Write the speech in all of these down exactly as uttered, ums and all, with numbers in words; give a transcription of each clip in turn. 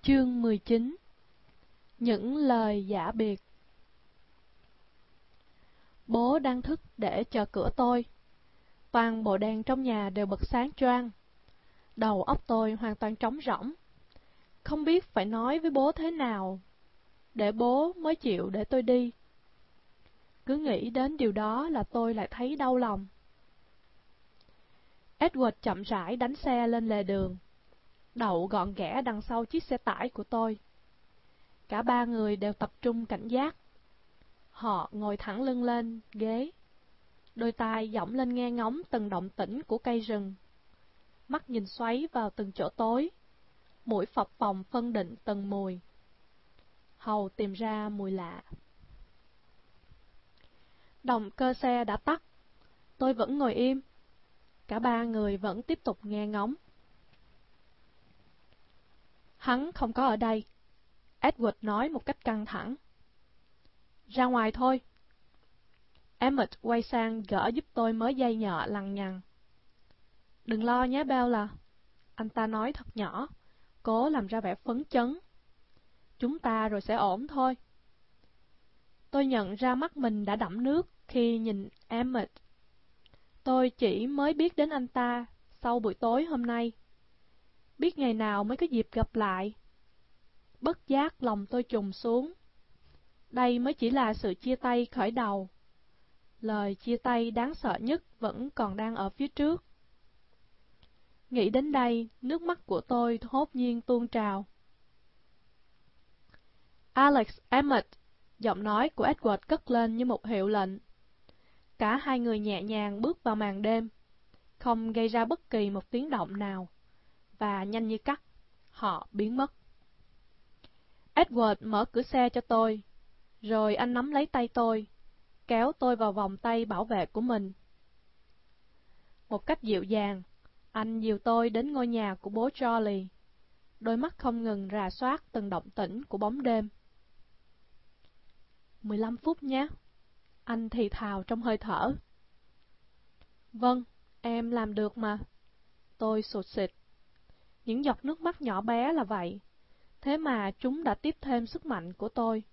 Chương mười chín. Những lời giả biệt. Bố đang thức để chờ cửa tôi. Toàn bộ đèn trong nhà đều bật sáng choang. Đầu óc tôi hoàn toàn trống rỗng. Không biết phải nói với bố thế nào để bố mới chịu để tôi đi. Cứ nghĩ đến điều đó là tôi lại thấy đau lòng. Edward chậm rãi đánh xe lên lề đường, đậu gọn ghẽ đằng sau chiếc xe tải của tôi. Cả ba người đều tập trung cảnh giác. Họ ngồi thẳng lưng lên ghế, đôi tai dõng lên nghe ngóng từng động tĩnh của cây rừng, mắt nhìn xoáy vào từng chỗ tối, mũi phập phồng phân định từng mùi, hầu tìm ra mùi lạ. Động cơ xe đã tắt, tôi vẫn ngồi im. Cả ba người vẫn tiếp tục nghe ngóng. Hắn không có ở đây, Edward nói một cách căng thẳng. Ra ngoài thôi. Emmett quay sang gỡ giúp tôi mớ dây nhợ lằng nhằng. Đừng lo nhé Bella, anh ta nói thật nhỏ, cố làm ra vẻ phấn chấn. Chúng ta rồi sẽ ổn thôi. Tôi nhận ra mắt mình đã đẫm nước khi nhìn Emmett. Tôi chỉ mới biết đến anh ta sau buổi tối hôm nay. Biết ngày nào mới có dịp gặp lại. Bất giác lòng tôi trùng xuống. Đây mới chỉ là sự chia tay khởi đầu. Lời chia tay đáng sợ nhất vẫn còn đang ở phía trước. Nghĩ đến đây, nước mắt của tôi hốt nhiên tuôn trào. Alex, Emmett, giọng nói của Edward cất lên như một hiệu lệnh. Cả hai người nhẹ nhàng bước vào màn đêm, không gây ra bất kỳ một tiếng động nào, và nhanh như cắt, họ biến mất. Edward mở cửa xe cho tôi, rồi anh nắm lấy tay tôi, kéo tôi vào vòng tay bảo vệ của mình. Một cách dịu dàng, anh dìu tôi đến ngôi nhà của bố Charlie, đôi mắt không ngừng rà soát từng động tĩnh của bóng đêm. Mười lăm phút nhé, anh thì thào trong hơi thở. Vâng, em làm được mà. Tôi sụt sịt. Những giọt nước mắt nhỏ bé là vậy, thế mà chúng đã tiếp thêm sức mạnh của tôi.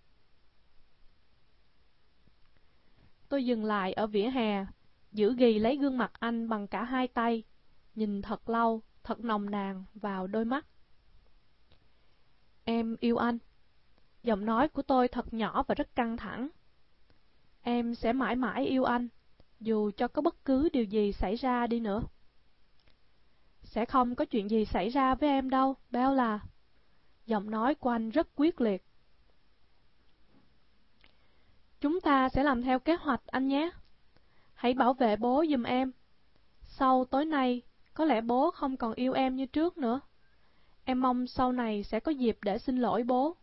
Tôi dừng lại ở vỉa hè, giữ ghì lấy gương mặt anh bằng cả hai tay, nhìn thật lâu, thật nồng nàn vào đôi mắt. Em yêu anh. Giọng nói của tôi thật nhỏ và rất căng thẳng. Em sẽ mãi mãi yêu anh, dù cho có bất cứ điều gì xảy ra đi nữa. Sẽ không có chuyện gì xảy ra với em đâu, Bella. Giọng nói của anh rất quyết liệt. Chúng ta sẽ làm theo kế hoạch anh nhé. Hãy bảo vệ bố giùm em. Sau tối nay, có lẽ bố không còn yêu em như trước nữa. Em mong sau này sẽ có dịp để xin lỗi bố.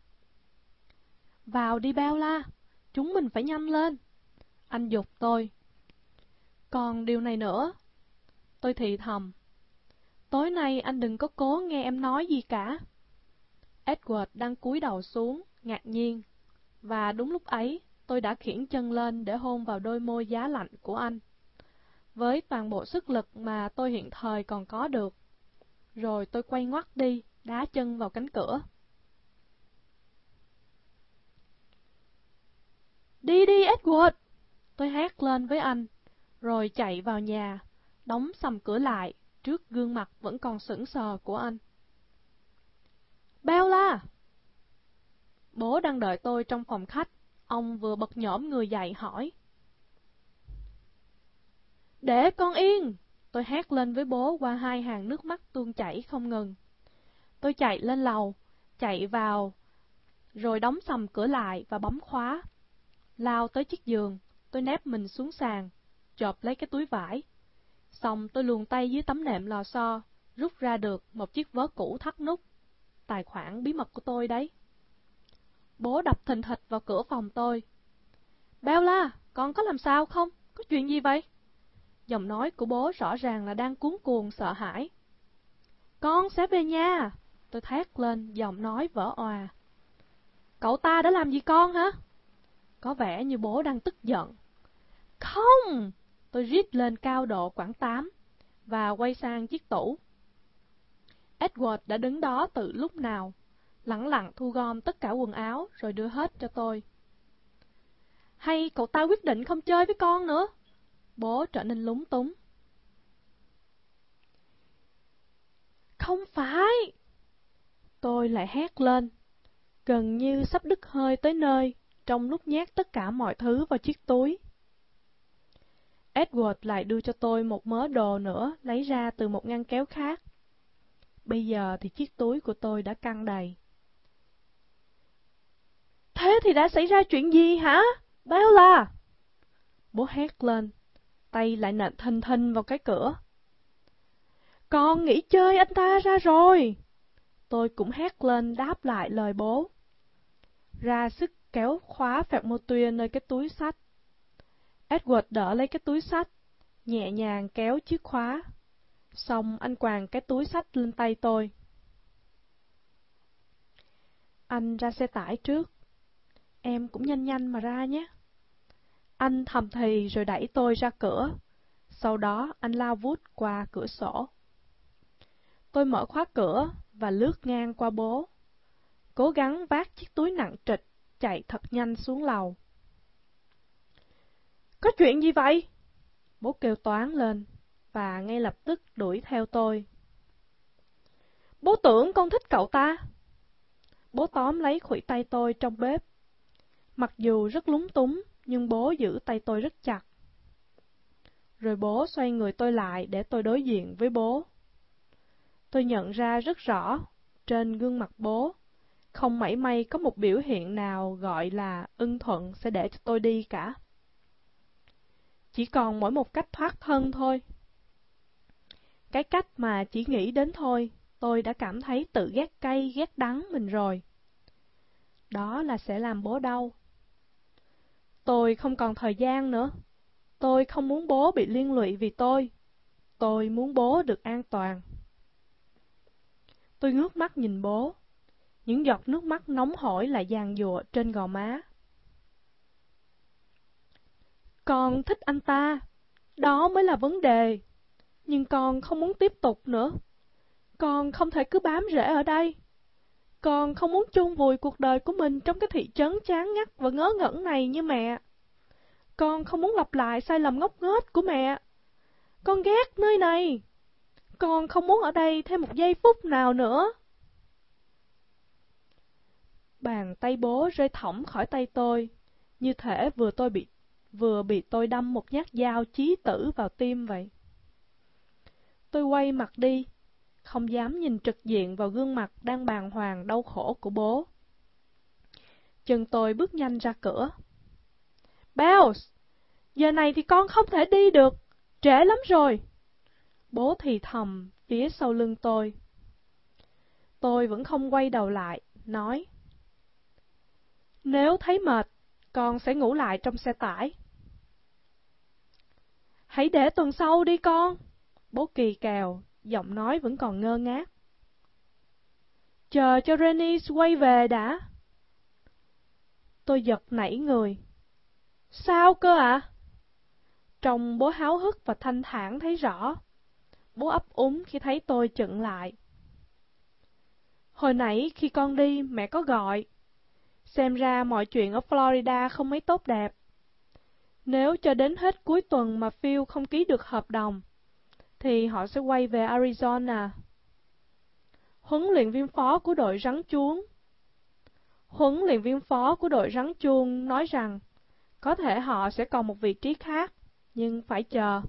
Vào đi Bella, chúng mình phải nhanh lên. Anh giục tôi. Còn điều này nữa. Tôi thì thầm. Tối nay anh đừng có cố nghe em nói gì cả. Edward đang cúi đầu xuống, ngạc nhiên. Và đúng lúc ấy, tôi đã khiển chân lên để hôn vào đôi môi giá lạnh của anh, với toàn bộ sức lực mà tôi hiện thời còn có được. Rồi tôi quay ngoắt đi, đá chân vào cánh cửa. Đi đi Edward! Tôi hét lên với anh, rồi chạy vào nhà, đóng sầm cửa lại trước gương mặt vẫn còn sững sờ của anh. Bella! Bố đang đợi tôi trong phòng khách. Ông vừa bật nhổm người dậy hỏi. Để con yên! Tôi hét lên với bố qua hai hàng nước mắt tuôn chảy không ngừng. Tôi chạy lên lầu, chạy vào, rồi đóng sầm cửa lại và bấm khóa. Lao tới chiếc giường, tôi nép mình xuống sàn, chộp lấy cái túi vải. Xong tôi luồn tay dưới tấm nệm lò xo, rút ra được một chiếc vớ cũ thắt nút. Tài khoản bí mật của tôi đấy. Bố đập thình thịch vào cửa phòng tôi. Bella, con có làm sao không? Có chuyện gì vậy? Giọng nói của bố rõ ràng là đang cuống cuồng sợ hãi. Con sẽ về nhà! Tôi thét lên, giọng nói vỡ òa. Cậu ta đã làm gì con hả? Có vẻ như bố đang tức giận. Không! Tôi rít lên cao độ quãng tám và quay sang chiếc tủ. Edward đã đứng đó từ lúc nào, lẳng lặng thu gom tất cả quần áo rồi đưa hết cho tôi. Hay cậu ta quyết định không chơi với con nữa? Bố trở nên lúng túng. Không phải! Tôi lại hét lên, gần như sắp đứt hơi tới nơi, trong lúc nhét tất cả mọi thứ vào chiếc túi. Edward lại đưa cho tôi một mớ đồ nữa lấy ra từ một ngăn kéo khác. Bây giờ thì chiếc túi của tôi đã căng đầy. Thế thì đã xảy ra chuyện gì hả, Bella? Bố hét lên, tay lại nện thình thình vào cái cửa. Con nghỉ chơi anh ta ra rồi. Tôi cũng hét lên đáp lại lời bố, ra sức kéo khóa phẹt mô tuyên nơi cái túi xách. Edward đỡ lấy cái túi xách, nhẹ nhàng kéo chiếc khóa. Xong anh quàng cái túi xách lên tay tôi. Anh ra xe tải trước. Em cũng nhanh nhanh mà ra nhé. Anh thầm thì rồi đẩy tôi ra cửa. Sau đó anh lao vút qua cửa sổ. Tôi mở khóa cửa và lướt ngang qua bố, cố gắng vác chiếc túi nặng trịch, chạy thật nhanh xuống lầu. Có chuyện gì vậy? Bố kêu toáng lên, và ngay lập tức đuổi theo tôi. Bố tưởng con thích cậu ta. Bố tóm lấy khuỷu tay tôi trong bếp. Mặc dù rất lúng túng, nhưng bố giữ tay tôi rất chặt. Rồi bố xoay người tôi lại để tôi đối diện với bố. Tôi nhận ra rất rõ, trên gương mặt bố, không mảy may có một biểu hiện nào gọi là ưng thuận sẽ để cho tôi đi cả. Chỉ còn mỗi một cách thoát thân thôi. Cái cách mà chỉ nghĩ đến thôi, tôi đã cảm thấy tự ghét cay ghét đắng mình rồi. Đó là sẽ làm bố đau. Tôi không còn thời gian nữa. Tôi không muốn bố bị liên lụy vì tôi. Tôi muốn bố được an toàn. Tôi ngước mắt nhìn bố. Những giọt nước mắt nóng hổi lại giàn giụa trên gò má. Con thích anh ta. Đó mới là vấn đề. Nhưng con không muốn tiếp tục nữa. Con không thể cứ bám rễ ở đây. Con không muốn chôn vùi cuộc đời của mình trong cái thị trấn chán ngắt và ngớ ngẩn này như mẹ. Con không muốn lặp lại sai lầm ngốc nghếch của mẹ. Con ghét nơi này. Con không muốn ở đây thêm một giây phút nào nữa. Bàn tay bố rơi thõng khỏi tay tôi, như thể vừa tôi bị vừa bị tôi đâm một nhát dao chí tử vào tim vậy. Tôi quay mặt đi, không dám nhìn trực diện vào gương mặt đang bàng hoàng đau khổ của bố. Chân tôi bước nhanh ra cửa. Bells, giờ này thì con không thể đi được, trễ lắm rồi. Bố thì thầm phía sau lưng tôi. Tôi vẫn không quay đầu lại, nói: Nếu thấy mệt, con sẽ ngủ lại trong xe tải. Hãy để tuần sau đi con. Bố kỳ cào, giọng nói vẫn còn ngơ ngác. Chờ cho Rennie quay về đã. Tôi giật nảy người. Sao cơ ạ? À? Trông bố háo hức và thanh thản thấy rõ. Bố ấp úng khi thấy tôi chững lại. Hồi nãy khi con đi, mẹ có gọi. Xem ra mọi chuyện ở Florida không mấy tốt đẹp. Nếu cho đến hết cuối tuần mà Phil không ký được hợp đồng, thì họ sẽ quay về Arizona. Huấn luyện viên phó của đội rắn chuông Huấn luyện viên phó của đội rắn chuông nói rằng có thể họ sẽ còn một vị trí khác, nhưng phải chờ.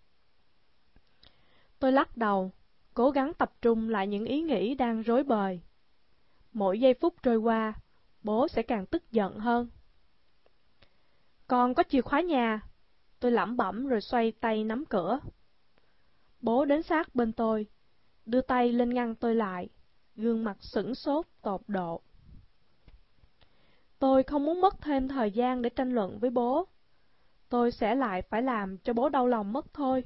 Tôi lắc đầu, cố gắng tập trung lại những ý nghĩ đang rối bời. Mỗi giây phút trôi qua, bố sẽ càng tức giận hơn. Con có chìa khóa nhà. Tôi lẩm bẩm rồi xoay tay nắm cửa. Bố đến sát bên tôi, đưa tay lên ngăn tôi lại, gương mặt sửng sốt tột độ. Tôi không muốn mất thêm thời gian để tranh luận với bố. Tôi sẽ lại phải làm cho bố đau lòng mất thôi.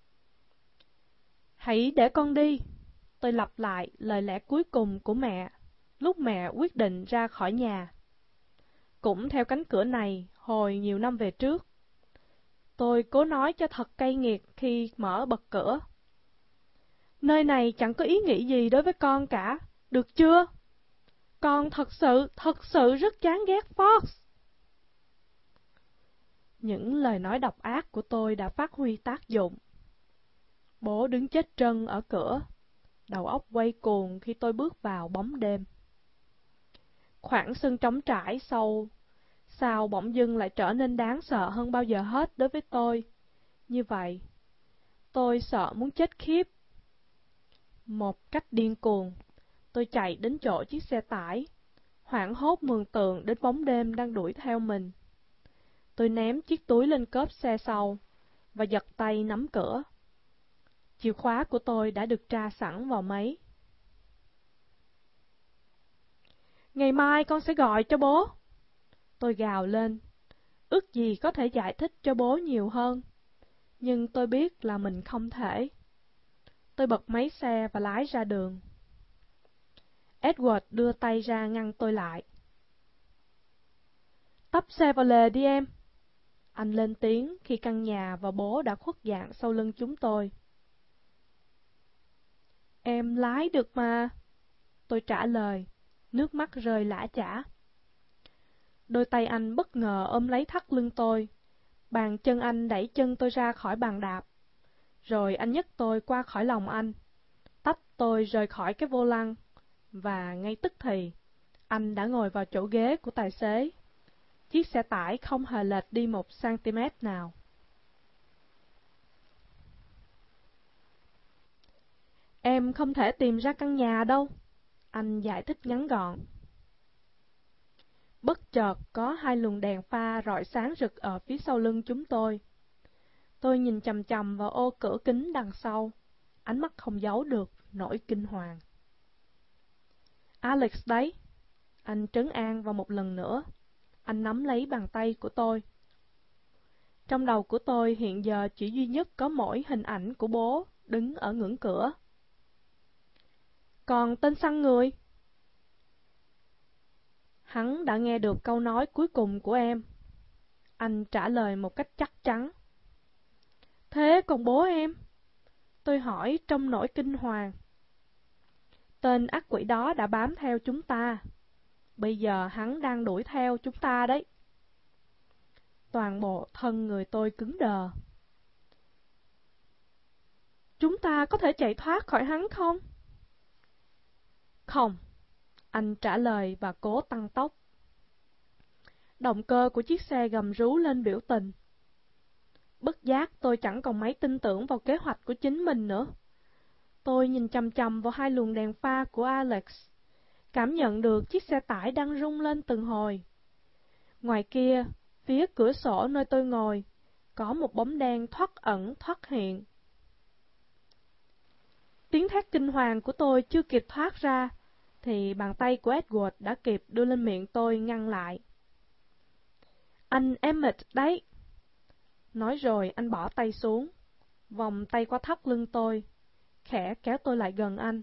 Hãy để con đi. Tôi lặp lại lời lẽ cuối cùng của mẹ, lúc mẹ quyết định ra khỏi nhà. Cũng theo cánh cửa này, hồi nhiều năm về trước. Tôi cố nói cho thật cay nghiệt khi mở bật cửa. Nơi này chẳng có ý nghĩ gì đối với con cả, được chưa? Con thật sự, thật sự rất chán ghét Fox. Những lời nói độc ác của tôi đã phát huy tác dụng. Bố đứng chết trân ở cửa, đầu óc quay cuồng khi tôi bước vào bóng đêm. Khoảng sân trống trải sâu, sao bỗng dưng lại trở nên đáng sợ hơn bao giờ hết đối với tôi. Như vậy, tôi sợ muốn chết khiếp. Một cách điên cuồng, tôi chạy đến chỗ chiếc xe tải, hoảng hốt mường tượng đến bóng đêm đang đuổi theo mình. Tôi ném chiếc túi lên cốp xe sau và giật tay nắm cửa. Chìa khóa của tôi đã được tra sẵn vào máy. Ngày mai con sẽ gọi cho bố. Tôi gào lên, ước gì có thể giải thích cho bố nhiều hơn, nhưng tôi biết là mình không thể. Tôi bật máy xe và lái ra đường. Edward đưa tay ra ngăn tôi lại. Tấp xe vào lề đi em. Anh lên tiếng khi căn nhà và bố đã khuất dạng sau lưng chúng tôi. Em lái được mà. Tôi trả lời, nước mắt rơi lã chã. Đôi tay anh bất ngờ ôm lấy thắt lưng tôi. Bàn chân anh đẩy chân tôi ra khỏi bàn đạp. Rồi anh nhấc tôi qua khỏi lòng anh, tách tôi rời khỏi cái vô lăng. Và ngay tức thì, anh đã ngồi vào chỗ ghế của tài xế. Chiếc xe tải không hề lệch đi một cm nào. Em không thể tìm ra căn nhà đâu, anh giải thích ngắn gọn. Bất chợt có hai luồng đèn pha rọi sáng rực ở phía sau lưng chúng tôi. Tôi nhìn chằm chằm vào ô cửa kính đằng sau, ánh mắt không giấu được nỗi kinh hoàng. Alex đấy, anh trấn an vào một lần nữa. Anh nắm lấy bàn tay của tôi. Trong đầu của tôi hiện giờ chỉ duy nhất có mỗi hình ảnh của bố đứng ở ngưỡng cửa. Còn tên săn người? Hắn đã nghe được câu nói cuối cùng của em. Anh trả lời một cách chắc chắn. Thế còn bố em? Tôi hỏi trong nỗi kinh hoàng. Tên ác quỷ đó đã bám theo chúng ta. Bây giờ hắn đang đuổi theo chúng ta đấy. Toàn bộ thân người tôi cứng đờ. Chúng ta có thể chạy thoát khỏi hắn không? Không, anh trả lời và cố tăng tốc. Động cơ của chiếc xe gầm rú lên biểu tình. Bất giác tôi chẳng còn mấy tin tưởng vào kế hoạch của chính mình nữa. Tôi nhìn chằm chằm vào hai luồng đèn pha của Alex, cảm nhận được chiếc xe tải đang rung lên từng hồi. Ngoài kia, phía cửa sổ nơi tôi ngồi, có một bóng đen thoát ẩn thoát hiện. Tiếng thét kinh hoàng của tôi chưa kịp thoát ra, thì bàn tay của Edward đã kịp đưa lên miệng tôi ngăn lại. Anh Emmett đấy. Nói rồi anh bỏ tay xuống, vòng tay qua thắt lưng tôi, khẽ kéo tôi lại gần anh.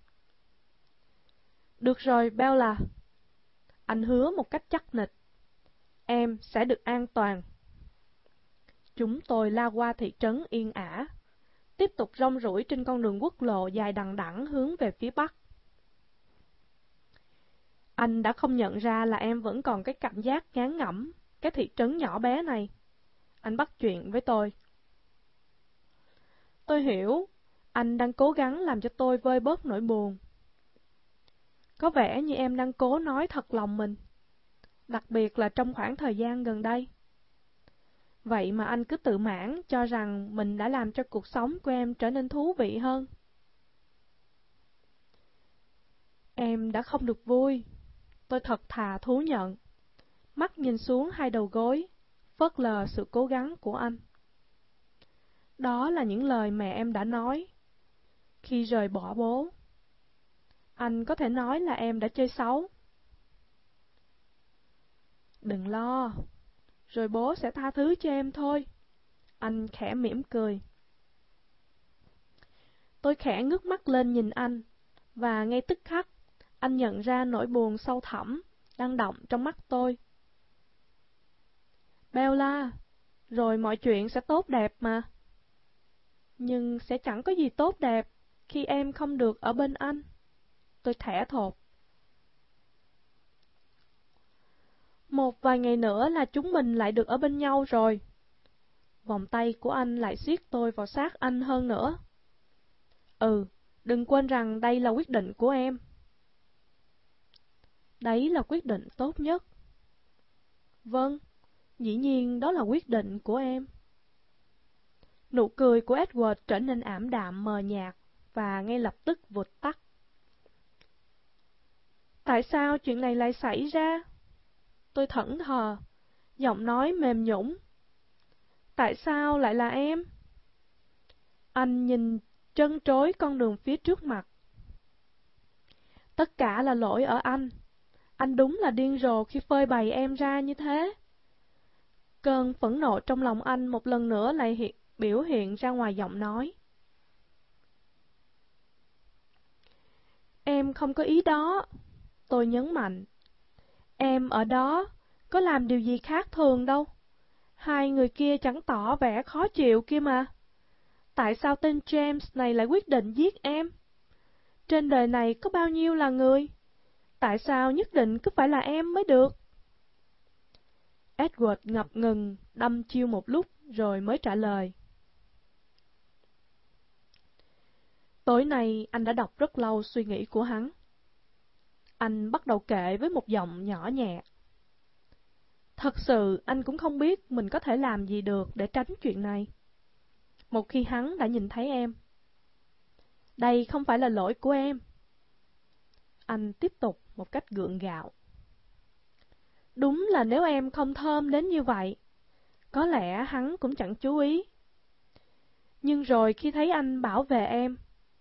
Được rồi, Bella. Anh hứa một cách chắc nịch. Em sẽ được an toàn. Chúng tôi lao qua thị trấn yên ả, tiếp tục rong ruổi trên con đường quốc lộ dài đằng đẵng hướng về phía bắc. Anh đã không nhận ra là em vẫn còn cái cảm giác ngán ngẩm cái thị trấn nhỏ bé này. Anh bắt chuyện với tôi. Tôi hiểu, anh đang cố gắng làm cho tôi vơi bớt nỗi buồn. Có vẻ như em đang cố nói thật lòng mình, đặc biệt là trong khoảng thời gian gần đây. Vậy mà anh cứ tự mãn cho rằng mình đã làm cho cuộc sống của em trở nên thú vị hơn. Em đã không được vui, tôi thật thà thú nhận, mắt nhìn xuống hai đầu gối, phớt lờ sự cố gắng của anh. Đó là những lời mẹ em đã nói khi rời bỏ bố. Anh có thể nói là em đã chơi xấu. Đừng lo, rồi bố sẽ tha thứ cho em thôi. Anh khẽ mỉm cười. Tôi khẽ ngước mắt lên nhìn anh, và ngay tức khắc, anh nhận ra nỗi buồn sâu thẳm đang đọng trong mắt tôi. Bella, rồi mọi chuyện sẽ tốt đẹp mà. Nhưng sẽ chẳng có gì tốt đẹp khi em không được ở bên anh. Tôi thẻ thốt. Một vài ngày nữa là chúng mình lại được ở bên nhau rồi. Vòng tay của anh lại siết tôi vào sát anh hơn nữa. Ừ, đừng quên rằng đây là quyết định của em. Đấy là quyết định tốt nhất. Vâng, dĩ nhiên đó là quyết định của em. Nụ cười của Edward trở nên ảm đạm mờ nhạt và ngay lập tức vụt tắt. Tại sao chuyện này lại xảy ra? Tôi thẫn thờ, giọng nói mềm nhũn. Tại sao lại là em? Anh nhìn trân trối con đường phía trước mặt. Tất cả là lỗi ở anh. Anh đúng là điên rồ khi phơi bày em ra như thế. Cơn phẫn nộ trong lòng anh một lần nữa lại hiện, biểu hiện ra ngoài giọng nói. Em không có ý đó. Tôi nhấn mạnh. Em ở đó, có làm điều gì khác thường đâu. Hai người kia chẳng tỏ vẻ khó chịu kia mà. Tại sao tên James này lại quyết định giết em? Trên đời này có bao nhiêu là người? Tại sao nhất định cứ phải là em mới được? Edward ngập ngừng, đăm chiêu một lúc rồi mới trả lời. Tối nay anh đã đọc rất lâu suy nghĩ của hắn. Anh bắt đầu kể với một giọng nhỏ nhẹ. Thật sự anh cũng không biết mình có thể làm gì được để tránh chuyện này. Một khi hắn đã nhìn thấy em. Đây không phải là lỗi của em. Anh tiếp tục một cách gượng gạo. Đúng là nếu em không thơm đến như vậy, có lẽ hắn cũng chẳng chú ý. Nhưng rồi khi thấy anh bảo vệ em...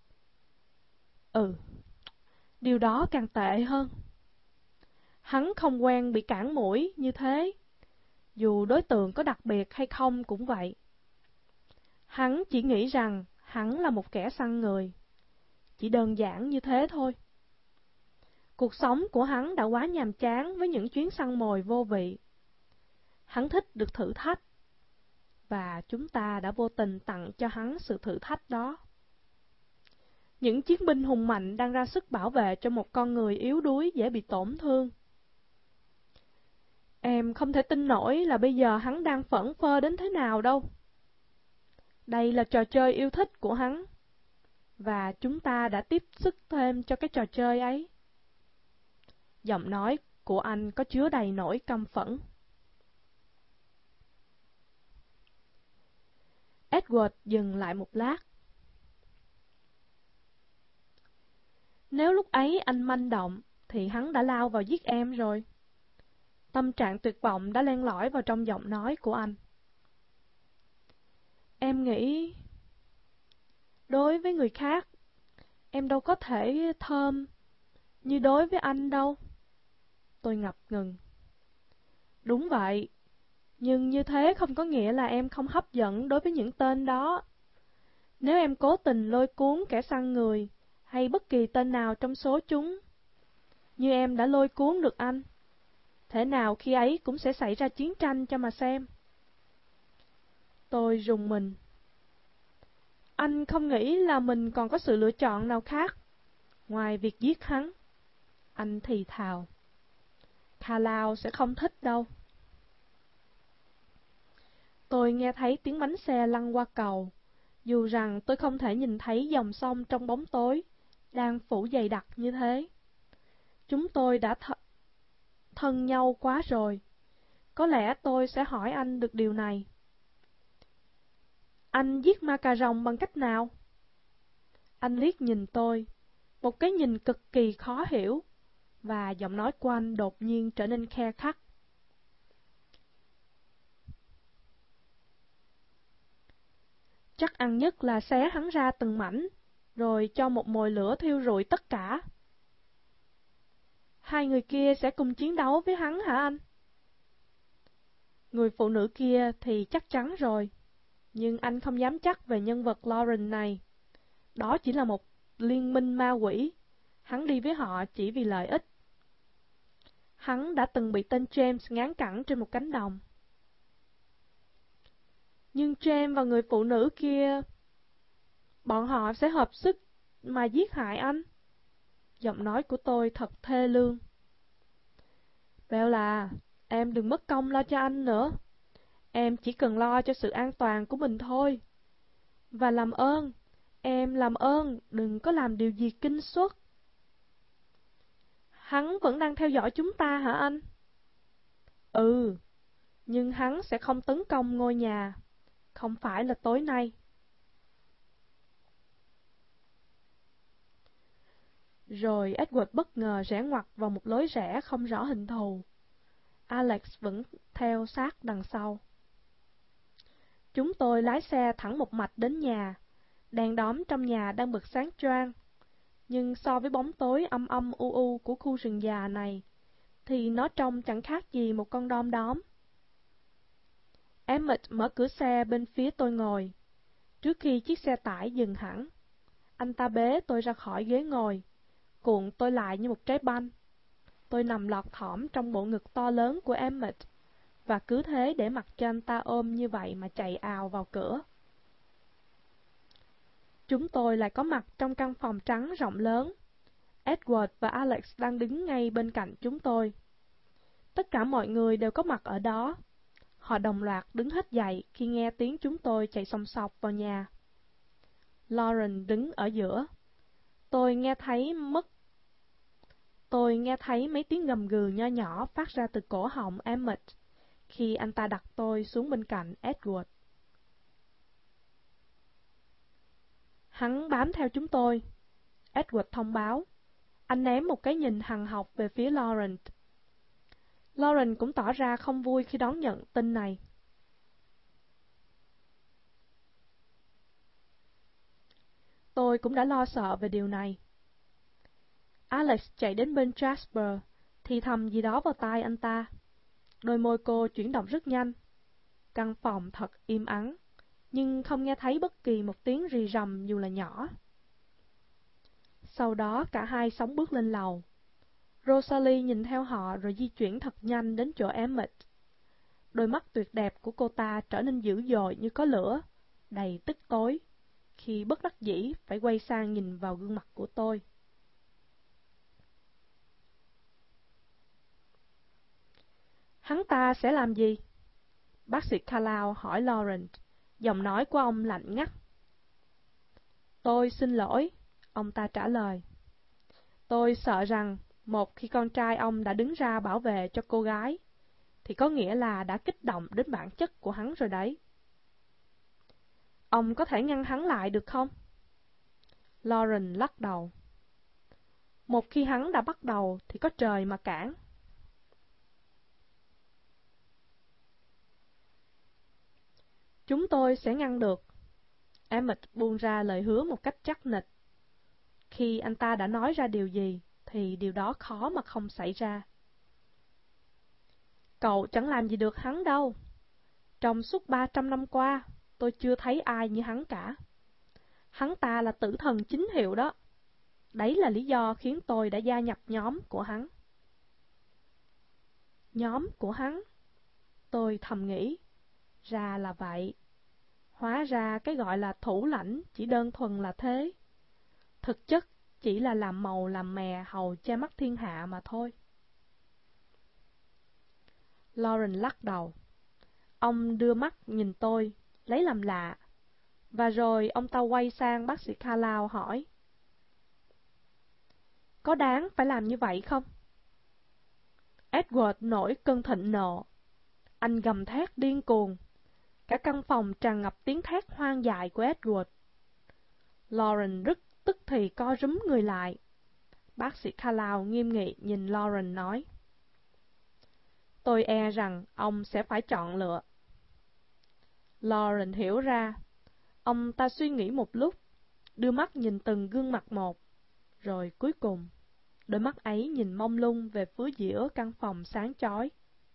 Ừ, điều đó càng tệ hơn. Hắn không quen bị cản mũi như thế, dù đối tượng có đặc biệt hay không cũng vậy. Hắn chỉ nghĩ rằng hắn là một kẻ săn người. Chỉ đơn giản như thế thôi. Cuộc sống của hắn đã quá nhàm chán với những chuyến săn mồi vô vị. Hắn thích được thử thách, và chúng ta đã vô tình tặng cho hắn sự thử thách đó. Những chiến binh hùng mạnh đang ra sức bảo vệ cho một con người yếu đuối dễ bị tổn thương. Em không thể tin nổi là bây giờ hắn đang phẫn phơ đến thế nào đâu. Đây là trò chơi yêu thích của hắn, và chúng ta đã tiếp sức thêm cho cái trò chơi ấy. Giọng nói của anh có chứa đầy nỗi căm phẫn. Edward dừng lại một lát. Nếu lúc ấy anh manh động, thì hắn đã lao vào giết em rồi. Tâm trạng tuyệt vọng đã len lỏi vào trong giọng nói của anh. Em nghĩ... Đối với người khác, em đâu có thể thơm như đối với anh đâu. Tôi ngập ngừng. Đúng vậy, nhưng như thế không có nghĩa là em không hấp dẫn đối với những tên đó. Nếu em cố tình lôi cuốn kẻ săn người, hay bất kỳ tên nào trong số chúng, như em đã lôi cuốn được anh, thế nào khi ấy cũng sẽ xảy ra chiến tranh cho mà xem. Tôi rùng mình. Anh không nghĩ là mình còn có sự lựa chọn nào khác ngoài việc giết hắn. Anh thì thào. Carlisle sẽ không thích đâu. Tôi nghe thấy tiếng bánh xe lăn qua cầu, dù rằng tôi không thể nhìn thấy dòng sông trong bóng tối, đang phủ dày đặc như thế. Chúng tôi đã th thân nhau quá rồi. Có lẽ tôi sẽ hỏi anh được điều này. Anh giết ma cà rồng bằng cách nào? Anh liếc nhìn tôi, một cái nhìn cực kỳ khó hiểu, và giọng nói của anh đột nhiên trở nên khe khắt. Chắc ăn nhất là xé hắn ra từng mảnh, rồi cho một mồi lửa thiêu rụi tất cả. Hai người kia sẽ cùng chiến đấu với hắn hả anh? Người phụ nữ kia thì chắc chắn rồi, nhưng anh không dám chắc về nhân vật Lauren này. Đó chỉ là một liên minh ma quỷ, hắn đi với họ chỉ vì lợi ích. Hắn đã từng bị tên James ngán cẳng trên một cánh đồng. Nhưng James và người phụ nữ kia, bọn họ sẽ hợp sức mà giết hại anh. Giọng nói của tôi thật thê lương. Bella, em đừng mất công lo cho anh nữa. Em chỉ cần lo cho sự an toàn của mình thôi. Và làm ơn, em làm ơn đừng có làm điều gì kinh suất. Hắn vẫn đang theo dõi chúng ta hả anh? Ừ, nhưng hắn sẽ không tấn công ngôi nhà. Không phải là tối nay. Rồi Edward bất ngờ rẽ ngoặt vào một lối rẽ không rõ hình thù. Alex vẫn theo sát đằng sau. Chúng tôi lái xe thẳng một mạch đến nhà. Đèn đóm trong nhà đang bật sáng choang. Nhưng so với bóng tối âm âm u u của khu rừng già này, thì nó trông chẳng khác gì một con đom đóm. Emmett mở cửa xe bên phía tôi ngồi. Trước khi chiếc xe tải dừng hẳn, anh ta bế tôi ra khỏi ghế ngồi, cuộn tôi lại như một trái banh. Tôi nằm lọt thỏm trong bộ ngực to lớn của Emmett, và cứ thế để mặc cho anh ta ôm như vậy mà chạy ào vào cửa. Chúng tôi lại có mặt trong căn phòng trắng rộng lớn. Edward và Alex đang đứng ngay bên cạnh chúng tôi. Tất cả mọi người đều có mặt ở đó. Họ đồng loạt đứng hết dậy khi nghe tiếng chúng tôi chạy xòng xọc vào nhà. Lauren đứng ở giữa. Tôi nghe thấy mất. Tôi nghe thấy mấy tiếng gầm gừ nho nhỏ phát ra từ cổ họng Emmett khi anh ta đặt tôi xuống bên cạnh Edward. Hắn bám theo chúng tôi. Edward thông báo. Anh ném một cái nhìn hằn học về phía Lauren. Lauren cũng tỏ ra không vui khi đón nhận tin này. Tôi cũng đã lo sợ về điều này. Alex chạy đến bên Jasper, thì thầm gì đó vào tai anh ta. Đôi môi cô chuyển động rất nhanh. Căn phòng thật im ắng, nhưng không nghe thấy bất kỳ một tiếng rì rầm dù là nhỏ. Sau đó cả hai sóng bước lên lầu. Rosalie nhìn theo họ rồi di chuyển thật nhanh đến chỗ Emmett. Đôi mắt tuyệt đẹp của cô ta trở nên dữ dội như có lửa, đầy tức tối, khi bất đắc dĩ phải quay sang nhìn vào gương mặt của tôi. Hắn ta sẽ làm gì? Bác sĩ Carlisle hỏi Lawrence, giọng nói của ông lạnh ngắt. Tôi xin lỗi, ông ta trả lời. Tôi sợ rằng một khi con trai ông đã đứng ra bảo vệ cho cô gái, thì có nghĩa là đã kích động đến bản chất của hắn rồi đấy. Ông có thể ngăn hắn lại được không? Lauren lắc đầu. Một khi hắn đã bắt đầu thì có trời mà cản. Chúng tôi sẽ ngăn được. Emmett buông ra lời hứa một cách chắc nịch. Khi anh ta đã nói ra điều gì, thì điều đó khó mà không xảy ra. Cậu chẳng làm gì được hắn đâu. Trong suốt ba trăm năm qua, tôi chưa thấy ai như hắn cả. Hắn ta là tử thần chính hiệu đó. Đấy là lý do khiến tôi đã gia nhập nhóm của hắn. Nhóm của hắn? Tôi thầm nghĩ. Ra là vậy. Hóa ra cái gọi là thủ lãnh chỉ đơn thuần là thế. Thực chất chỉ là làm màu làm mè hầu che mắt thiên hạ mà thôi. Lauren lắc đầu. Ông đưa mắt nhìn tôi, lấy làm lạ. Và rồi ông ta quay sang bác sĩ Carlisle hỏi. Có đáng phải làm như vậy không? Edward nổi cơn thịnh nộ. Anh gầm thét điên cuồng. Cả căn phòng tràn ngập tiếng thét hoang dại của Edward. Lauren rất tức thì co rúm người lại. Bác sĩ Carlisle nghiêm nghị nhìn Lauren nói. Tôi e rằng ông sẽ phải chọn lựa. Lauren hiểu ra. Ông ta suy nghĩ một lúc, đưa mắt nhìn từng gương mặt một. Rồi cuối cùng, đôi mắt ấy nhìn mông lung về phía giữa căn phòng sáng chói.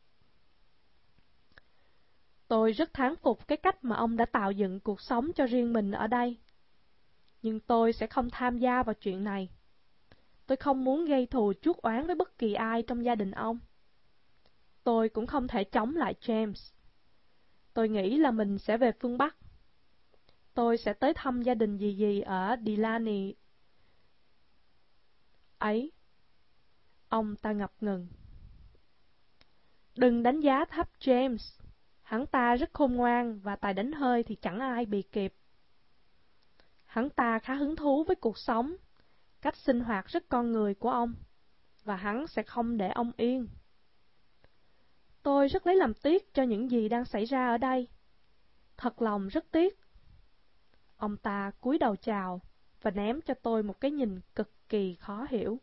Tôi rất thán phục cái cách mà ông đã tạo dựng cuộc sống cho riêng mình ở đây. Nhưng tôi sẽ không tham gia vào chuyện này. Tôi không muốn gây thù chuốc oán với bất kỳ ai trong gia đình ông. Tôi cũng không thể chống lại James. Tôi nghĩ là mình sẽ về phương Bắc. Tôi sẽ tới thăm gia đình dì dì ở Delaney ấy. Ông ta ngập ngừng. Đừng đánh giá thấp James. Hắn ta rất khôn ngoan và tài đánh hơi thì chẳng ai bị kịp. Hắn ta khá hứng thú với cuộc sống, cách sinh hoạt rất con người của ông, và hắn sẽ không để ông yên. Tôi rất lấy làm tiếc cho những gì đang xảy ra ở đây. Thật lòng rất tiếc. Ông ta cúi đầu chào và ném cho tôi một cái nhìn cực kỳ khó hiểu.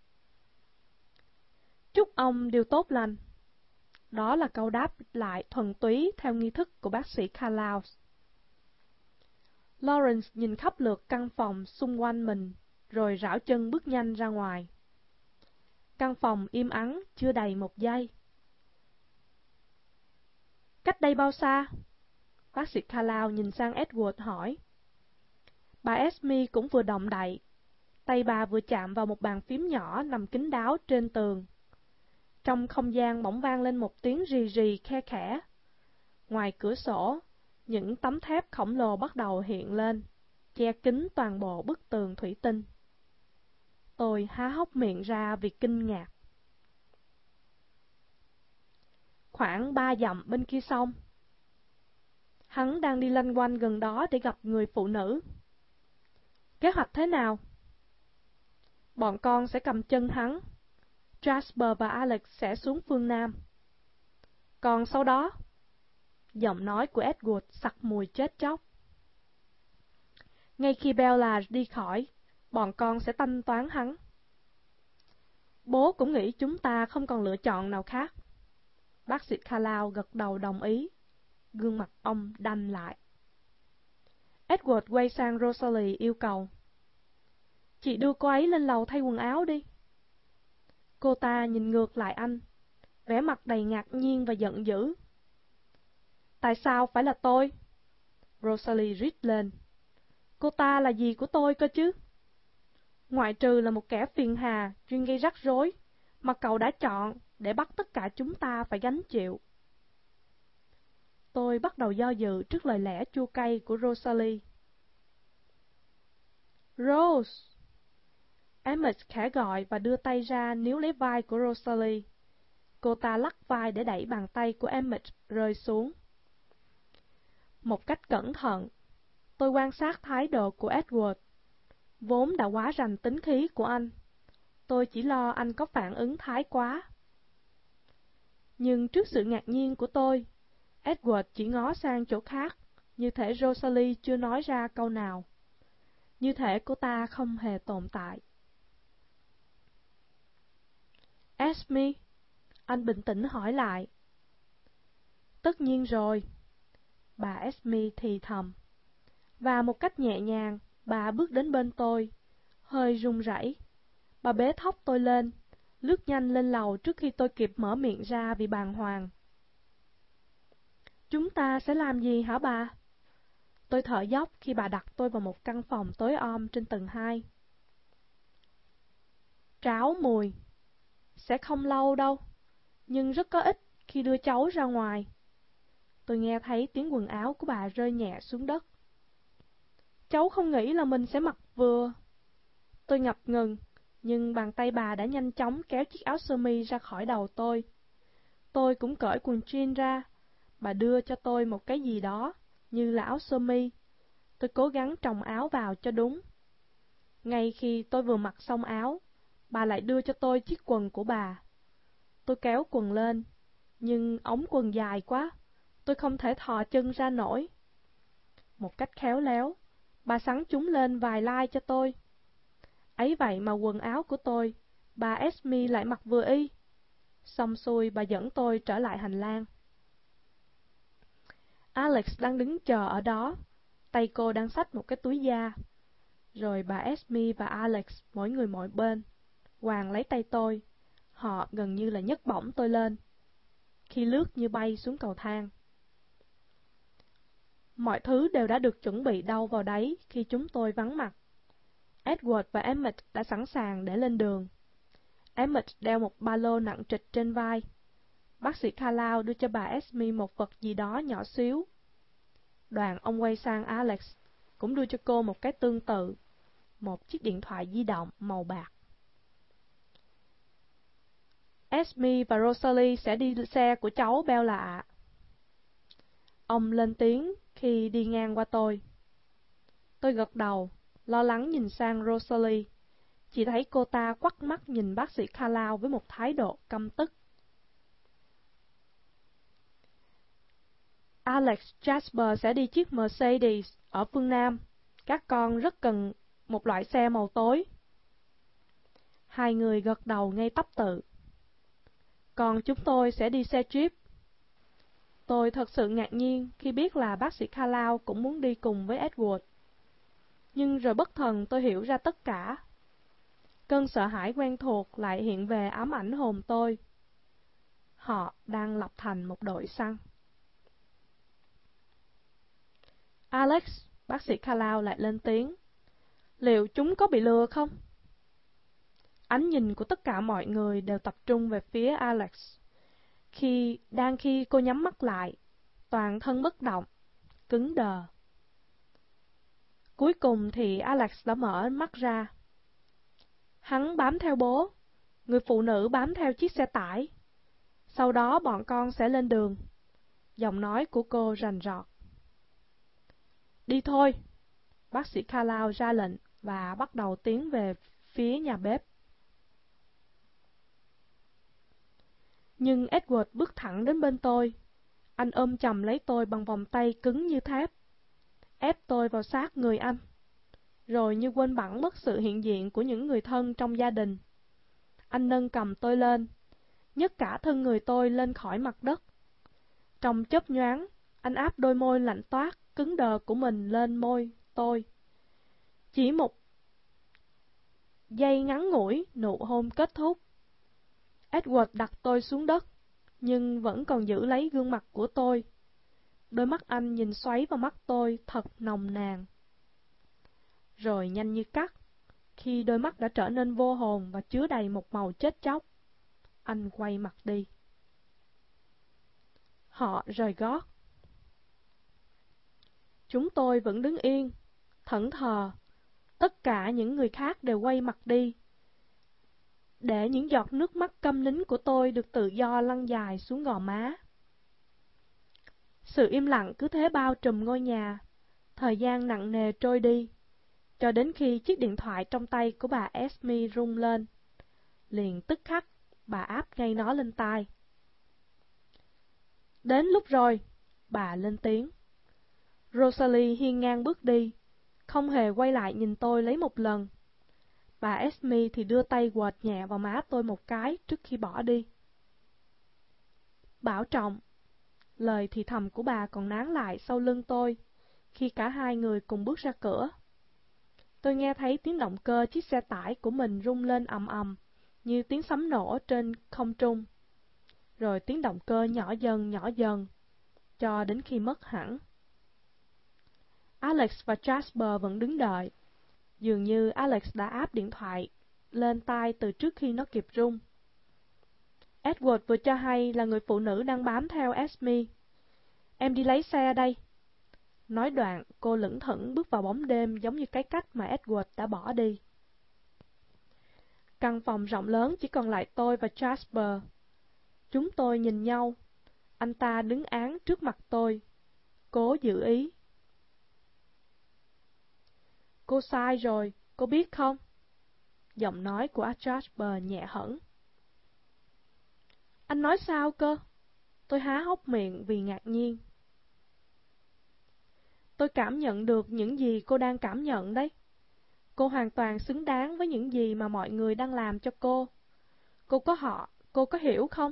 Chúc ông điều tốt lành. Đó là câu đáp lại thuần túy theo nghi thức của bác sĩ Carlisle. Lawrence nhìn khắp lượt căn phòng xung quanh mình, rồi rảo chân bước nhanh ra ngoài. Căn phòng im ắng chưa đầy một giây. Cách đây bao xa? Bác sĩ Carlisle nhìn sang Edward hỏi. Bà Esme cũng vừa động đậy. Tay bà vừa chạm vào một bàn phím nhỏ nằm kín đáo trên tường. Trong không gian bỗng vang lên một tiếng rì rì khe khẽ. Ngoài cửa sổ, những tấm thép khổng lồ bắt đầu hiện lên, che kín toàn bộ bức tường thủy tinh. Tôi há hốc miệng ra vì kinh ngạc. Khoảng ba dặm bên kia sông. Hắn đang đi lanh quanh gần đó để gặp người phụ nữ. Kế hoạch thế nào? Bọn con sẽ cầm chân hắn. Jasper và Alex sẽ xuống phương Nam. Còn sau đó, giọng nói của Edward sặc mùi chết chóc. Ngay khi Bella đi khỏi, bọn con sẽ thanh toán hắn. Bố cũng nghĩ chúng ta không còn lựa chọn nào khác. Bác sĩ Carlisle gật đầu đồng ý. Gương mặt ông đanh lại. Edward quay sang Rosalie yêu cầu. Chị đưa cô ấy lên lầu thay quần áo đi. Cô ta nhìn ngược lại anh, vẻ mặt đầy ngạc nhiên và giận dữ. Tại sao phải là tôi? Rosalie rít lên. Cô ta là gì của tôi cơ chứ? Ngoại trừ là một kẻ phiền hà, chuyên gây rắc rối, mà cậu đã chọn để bắt tất cả chúng ta phải gánh chịu. Tôi bắt đầu do dự trước lời lẽ chua cay của Rosalie. Rose! Emmett khẽ gọi và đưa tay ra níu lấy vai của Rosalie. Cô ta lắc vai để đẩy bàn tay của Emmett rơi xuống. Một cách cẩn thận, tôi quan sát thái độ của Edward. Vốn đã quá rành tính khí của anh. Tôi chỉ lo anh có phản ứng thái quá. Nhưng trước sự ngạc nhiên của tôi, Edward chỉ ngó sang chỗ khác, như thể Rosalie chưa nói ra câu nào. Như thể cô ta không hề tồn tại. Esme, anh bình tĩnh hỏi lại. Tất nhiên rồi. Bà Esme thì thầm. Và một cách nhẹ nhàng, bà bước đến bên tôi, hơi run rẩy. Bà bế thốc tôi lên, lướt nhanh lên lầu trước khi tôi kịp mở miệng ra vì bàng hoàng. Chúng ta sẽ làm gì hả bà? Tôi thở dốc khi bà đặt tôi vào một căn phòng tối om trên tầng hai. Tráo mùi. Sẽ không lâu đâu, nhưng rất có ích khi đưa cháu ra ngoài. Tôi nghe thấy tiếng quần áo của bà rơi nhẹ xuống đất. Cháu không nghĩ là mình sẽ mặc vừa. Tôi ngập ngừng, nhưng bàn tay bà đã nhanh chóng kéo chiếc áo sơ mi ra khỏi đầu tôi. Tôi cũng cởi quần jean ra. Bà đưa cho tôi một cái gì đó, như là áo sơ mi. Tôi cố gắng trồng áo vào cho đúng. Ngay khi tôi vừa mặc xong áo, bà lại đưa cho tôi chiếc quần của bà. Tôi kéo quần lên, nhưng ống quần dài quá, tôi không thể thò chân ra nổi. Một cách khéo léo, bà xắn chúng lên vài lai cho tôi. Ấy vậy mà quần áo của tôi, bà Esme lại mặc vừa y. Xong xuôi bà dẫn tôi trở lại hành lang. Alex đang đứng chờ ở đó, tay cô đang xách một cái túi da. Rồi bà Esme và Alex mỗi người mỗi bên, quàng lấy tay tôi. Họ gần như là nhấc bổng tôi lên, khi lướt như bay xuống cầu thang. Mọi thứ đều đã được chuẩn bị đâu vào đấy khi chúng tôi vắng mặt. Edward và Emmett đã sẵn sàng để lên đường. Emmett đeo một ba lô nặng trịch trên vai. Bác sĩ Carlisle đưa cho bà Esme một vật gì đó nhỏ xíu. Đoàn ông quay sang Alex, cũng đưa cho cô một cái tương tự, một chiếc điện thoại di động màu bạc. Esme và Rosalie sẽ đi xe của cháu Bella ạ. Ông lên tiếng khi đi ngang qua tôi. Tôi gật đầu, lo lắng nhìn sang Rosalie. Chỉ thấy cô ta quắt mắt nhìn bác sĩ Carlisle với một thái độ căm tức. Alex, Jasper sẽ đi chiếc Mercedes ở phương Nam. Các con rất cần một loại xe màu tối. Hai người gật đầu ngay tắp tự. Còn chúng tôi sẽ đi xe Jeep. Tôi thật sự ngạc nhiên khi biết là bác sĩ Carlisle cũng muốn đi cùng với Edward. Nhưng rồi bất thần tôi hiểu ra tất cả. Cơn sợ hãi quen thuộc lại hiện về ám ảnh hồn tôi. Họ đang lập thành một đội săn. Alex, bác sĩ Carlisle lại lên tiếng. Liệu chúng có bị lừa không? Ánh nhìn của tất cả mọi người đều tập trung về phía Alex. Khi đang khi cô nhắm mắt lại, toàn thân bất động, cứng đờ. Cuối cùng thì Alex đã mở mắt ra. Hắn bám theo bố, người phụ nữ bám theo chiếc xe tải. Sau đó bọn con sẽ lên đường. Giọng nói của cô rành rọt. Đi thôi, bác sĩ Carlisle ra lệnh và bắt đầu tiến về phía nhà bếp. Nhưng Edward bước thẳng đến bên tôi. Anh ôm chầm lấy tôi bằng vòng tay cứng như thép, ép tôi vào sát người anh. Rồi như quên bẵng mất sự hiện diện của những người thân trong gia đình, anh nâng cầm tôi lên, nhấc cả thân người tôi lên khỏi mặt đất. Trong chớp nhoáng, anh áp đôi môi lạnh toát, cứng đờ của mình lên môi tôi. Chỉ một giây ngắn ngủi, nụ hôn kết thúc. Edward đặt tôi xuống đất, nhưng vẫn còn giữ lấy gương mặt của tôi. Đôi mắt anh nhìn xoáy vào mắt tôi thật nồng nàn. Rồi nhanh như cắt, khi đôi mắt đã trở nên vô hồn và chứa đầy một màu chết chóc, anh quay mặt đi. Họ rời gót. Chúng tôi vẫn đứng yên, thẫn thờ. Tất cả những người khác đều quay mặt đi, để những giọt nước mắt câm nín của tôi được tự do lăn dài xuống gò má. Sự im lặng cứ thế bao trùm ngôi nhà. Thời gian nặng nề trôi đi, cho đến khi chiếc điện thoại trong tay của bà Esme rung lên. Liền tức khắc, bà áp ngay nó lên tai. Đến lúc rồi, bà lên tiếng. Rosalie hiên ngang bước đi, không hề quay lại nhìn tôi lấy một lần. Bà Esme thì đưa tay quệt nhẹ vào má tôi một cái trước khi bỏ đi. Bảo trọng. Lời thì thầm của bà còn nán lại sau lưng tôi, khi cả hai người cùng bước ra cửa. Tôi nghe thấy tiếng động cơ chiếc xe tải của mình rung lên ầm ầm, như tiếng sấm nổ trên không trung. Rồi tiếng động cơ nhỏ dần nhỏ dần, cho đến khi mất hẳn. Alex và Jasper vẫn đứng đợi. Dường như Alex đã áp điện thoại lên tai từ trước khi nó kịp rung. Edward vừa cho hay là người phụ nữ đang bám theo Esme. Em đi lấy xe đây. Nói đoạn, cô lững thững bước vào bóng đêm giống như cái cách mà Edward đã bỏ đi. Căn phòng rộng lớn chỉ còn lại tôi và Jasper. Chúng tôi nhìn nhau. Anh ta đứng án trước mặt tôi, cố giữ ý. Cô sai rồi, cô biết không? Giọng nói của Jasper nhẹ hẳn. Anh nói sao cơ? Tôi há hốc miệng vì ngạc nhiên. Tôi cảm nhận được những gì cô đang cảm nhận đấy. Cô hoàn toàn xứng đáng với những gì mà mọi người đang làm cho cô. Cô có họ, cô có hiểu không?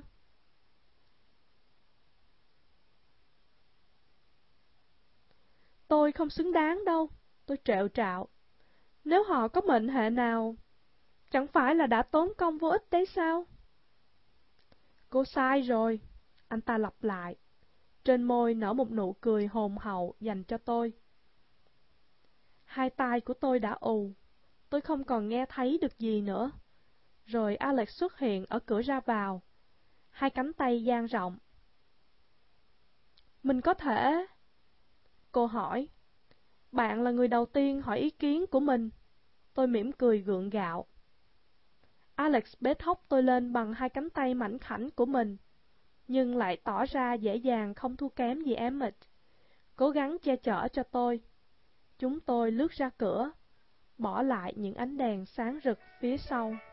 Tôi không xứng đáng đâu, tôi trẹo trạo. Nếu họ có mệnh hệ nào, chẳng phải là đã tốn công vô ích đấy sao? Cô sai rồi, anh ta lặp lại. Trên môi nở một nụ cười hồn hậu dành cho tôi. Hai tai của tôi đã ù, tôi không còn nghe thấy được gì nữa. Rồi Alex xuất hiện ở cửa ra vào, hai cánh tay dang rộng. Mình có thể... Cô hỏi. Bạn là người đầu tiên hỏi ý kiến của mình. Tôi mỉm cười gượng gạo. Alex bế thốc tôi lên bằng hai cánh tay mảnh khảnh của mình, nhưng lại tỏ ra dễ dàng không thua kém gì Emmett, cố gắng che chở cho tôi. Chúng tôi lướt ra cửa, bỏ lại những ánh đèn sáng rực phía sau.